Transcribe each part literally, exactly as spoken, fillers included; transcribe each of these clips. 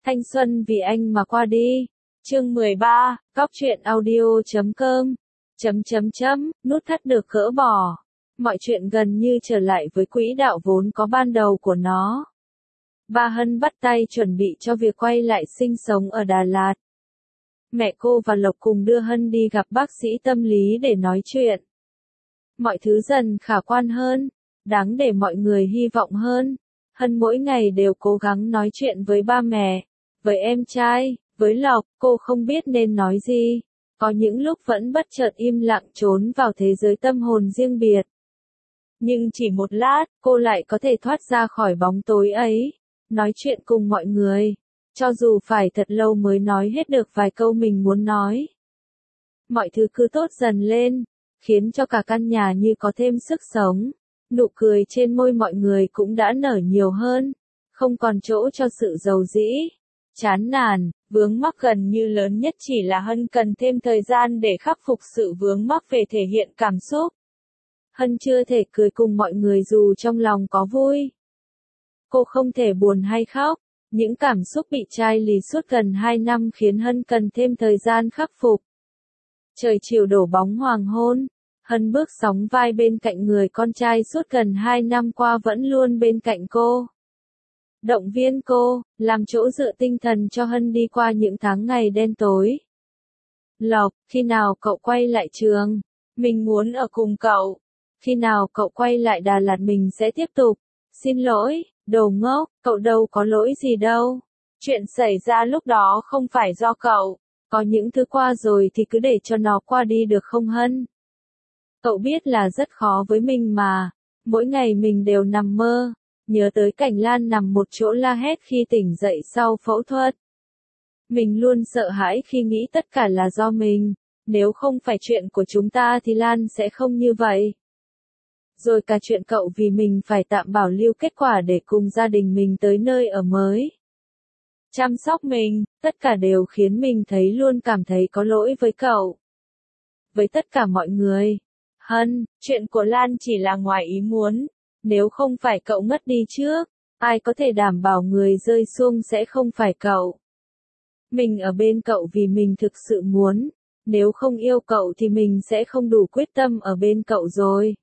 Thanh xuân vì anh mà qua đi. Chương mười ba, Cóc truyện audio chấm com. Chấm chấm chấm, nút thắt được gỡ bỏ. Mọi chuyện gần như trở lại với quỹ đạo vốn có ban đầu của nó. Ba Hân bắt tay chuẩn bị cho việc quay lại sinh sống ở Đà Lạt. Mẹ cô và Lộc cùng đưa Hân đi gặp bác sĩ tâm lý để nói chuyện. Mọi thứ dần khả quan hơn, đáng để mọi người hy vọng hơn. Hân mỗi ngày đều cố gắng nói chuyện với ba mẹ, với em trai, với Lộc, cô không biết nên nói gì. Có những lúc vẫn bất chợt im lặng trốn vào thế giới tâm hồn riêng biệt. Nhưng chỉ một lát, cô lại có thể thoát ra khỏi bóng tối ấy, nói chuyện cùng mọi người, cho dù phải thật lâu mới nói hết được vài câu mình muốn nói. Mọi thứ cứ tốt dần lên, khiến cho cả căn nhà như có thêm sức sống. Nụ cười trên môi mọi người cũng đã nở nhiều hơn, không còn chỗ cho sự dầu dĩ, chán nản, vướng mắc gần như lớn nhất chỉ là Hân cần thêm thời gian để khắc phục sự vướng mắc về thể hiện cảm xúc. Hân chưa thể cười cùng mọi người dù trong lòng có vui. Cô không thể buồn hay khóc, những cảm xúc bị chai lì suốt gần hai năm khiến Hân cần thêm thời gian khắc phục. Trời chiều đổ bóng hoàng hôn, Hân bước sóng vai bên cạnh người con trai suốt gần hai năm qua vẫn luôn bên cạnh cô. Động viên cô, làm chỗ dựa tinh thần cho Hân đi qua những tháng ngày đen tối. Lộc, khi nào cậu quay lại trường? Mình muốn ở cùng cậu. Khi nào cậu quay lại Đà Lạt mình sẽ tiếp tục. Xin lỗi, đồ ngốc, cậu đâu có lỗi gì đâu. Chuyện xảy ra lúc đó không phải do cậu. Có những thứ qua rồi thì cứ để cho nó qua đi được không Hân? Cậu biết là rất khó với mình mà. Mỗi ngày mình đều nằm mơ, nhớ tới cảnh Lan nằm một chỗ la hét khi tỉnh dậy sau phẫu thuật. Mình luôn sợ hãi khi nghĩ tất cả là do mình. Nếu không phải chuyện của chúng ta thì Lan sẽ không như vậy. Rồi cả chuyện cậu vì mình phải tạm bảo lưu kết quả để cùng gia đình mình tới nơi ở mới. Chăm sóc mình, tất cả đều khiến mình thấy luôn cảm thấy có lỗi với cậu. Với tất cả mọi người. Hân, chuyện của Lan chỉ là ngoài ý muốn. Nếu không phải cậu ngất đi trước, ai có thể đảm bảo người rơi xuông sẽ không phải cậu. Mình ở bên cậu vì mình thực sự muốn. Nếu không yêu cậu thì mình sẽ không đủ quyết tâm ở bên cậu rồi.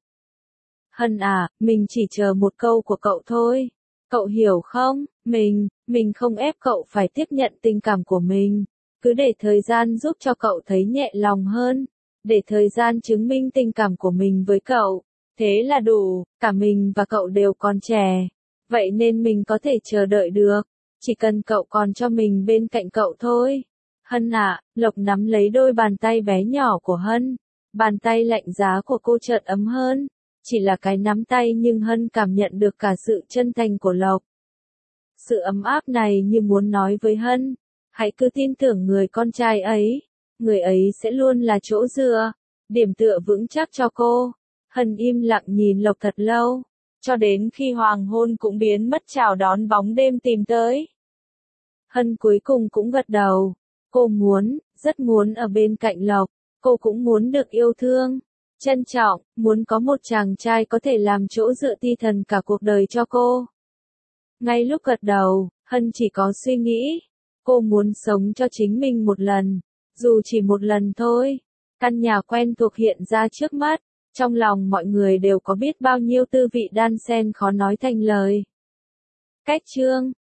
Hân à, mình chỉ chờ một câu của cậu thôi. Cậu hiểu không? Mình, mình không ép cậu phải tiếp nhận tình cảm của mình. Cứ để thời gian giúp cho cậu thấy nhẹ lòng hơn. Để thời gian chứng minh tình cảm của mình với cậu. Thế là đủ, cả mình và cậu đều còn trẻ. Vậy nên mình có thể chờ đợi được. Chỉ cần cậu còn cho mình bên cạnh cậu thôi. Hân à, Lộc nắm lấy đôi bàn tay bé nhỏ của Hân. Bàn tay lạnh giá của cô chợt ấm hơn. Chỉ là cái nắm tay nhưng Hân cảm nhận được cả sự chân thành của Lộc. Sự ấm áp này như muốn nói với Hân. Hãy cứ tin tưởng người con trai ấy. Người ấy sẽ luôn là chỗ dựa, điểm tựa vững chắc cho cô. Hân im lặng nhìn Lộc thật lâu, cho đến khi hoàng hôn cũng biến mất chào đón bóng đêm tìm tới. Hân cuối cùng cũng gật đầu. Cô muốn, rất muốn ở bên cạnh Lộc. Cô cũng muốn được yêu thương, trân trọng, muốn có một chàng trai có thể làm chỗ dựa ti thần cả cuộc đời cho cô. Ngay lúc gật đầu, Hân chỉ có suy nghĩ. Cô muốn sống cho chính mình một lần, dù chỉ một lần thôi. Căn nhà quen thuộc hiện ra trước mắt. Trong lòng mọi người đều có biết bao nhiêu tư vị đan xen khó nói thành lời. Cách chương